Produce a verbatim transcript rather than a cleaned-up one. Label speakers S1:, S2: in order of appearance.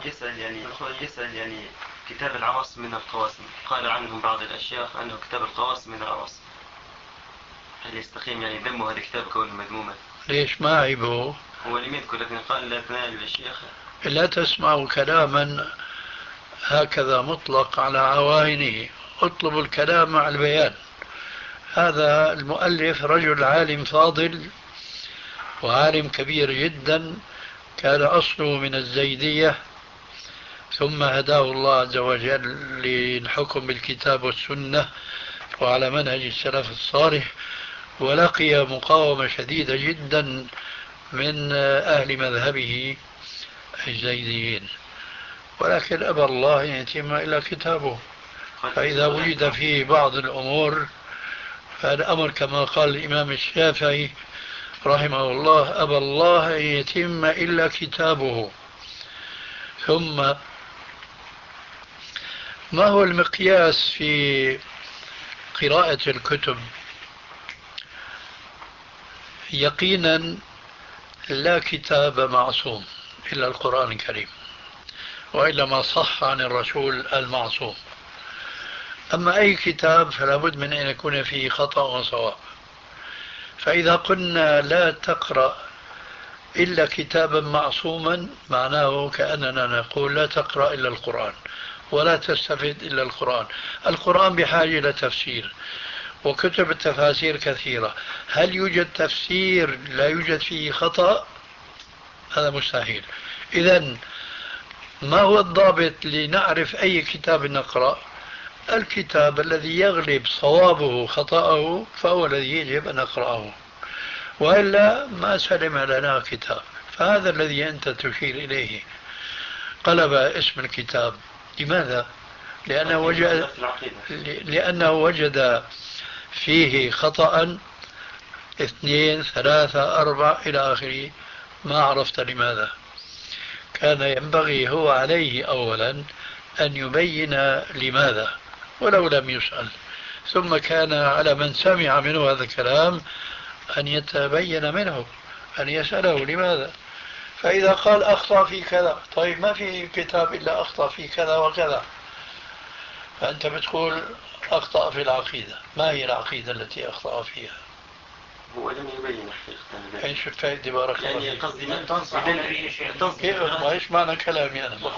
S1: يسأل يعني يسأل يعني كتاب العواصم من القواسم، قال عنهم بعض الأشياخ أنه كتاب القواسم من العواصم، هل يستقيم يعني ذمه هذا الكتاب كونه مذموما؟
S2: ليش ما عيبه؟
S1: هو لم يذكر لكن قال لا تنال الشيخ.
S2: لا تسمعوا كلاما هكذا مطلق على عوائنه، اطلبوا الكلام مع البيان. هذا المؤلف رجل عالم فاضل وعالم كبير جدا، كان أصله من الزيدية، ثم هداه الله عز وجل للحكم بالكتاب والسنة وعلى منهج السلف الصالح، ولقي مقاومة شديدة جدا من أهل مذهبه الزيديين، ولكن أبى الله أن يتم إلا كتابه. فإذا وجد فيه بعض الأمور فالأمر كما قال الإمام الشافعي رحمه الله: أبى الله أن يتم إلا كتابه. ثم ما هو المقياس في قراءة الكتب؟ يقينا لا كتاب معصوم إلا القرآن الكريم، وإلا ما صح عن الرسول المعصوم. أما أي كتاب فلا بد من أن يكون فيه خطأ وصواب. فإذا قلنا لا تقرأ إلا كتابا معصوما، معناه كأننا نقول لا تقرأ إلا القرآن ولا تستفيد إلا القرآن. القرآن بحاجة إلى تفسير، وكتب التفاسير كثيرة. هل يوجد تفسير لا يوجد فيه خطأ؟ هذا مستحيل. إذن ما هو الضابط لنعرف أي كتاب نقرأ؟ الكتاب الذي يغلب صوابه خطأه فهو الذي يجب أن نقرأه، وإلا ما سلم لنا كتاب. فهذا الذي أنت تشير إليه، قلب اسم الكتاب. لماذا؟ لأنه وجد, لأنه وجد فيه خطأ اثنين ثلاثة أربعة إلى آخره، ما عرفت لماذا. كان ينبغي هو عليه أولا أن يبين لماذا ولو لم يسأل، ثم كان على من سمع منه هذا الكلام أن يتبين منه، أن يسأله لماذا. فإذا قال أخطأ في كذا، طيب ما في كتاب إلا أخطأ في كذا وكذا، فأنت بتقول أخطأ في العقيدة. ما هي العقيدة التي أخطأ فيها؟
S1: هو لم يبين حقيقة.
S2: ايش الفائدة؟ بارك الله
S1: يعني قصدي
S2: تنصح به شيء. كيف؟ ما ايش معنى كلامي أنا؟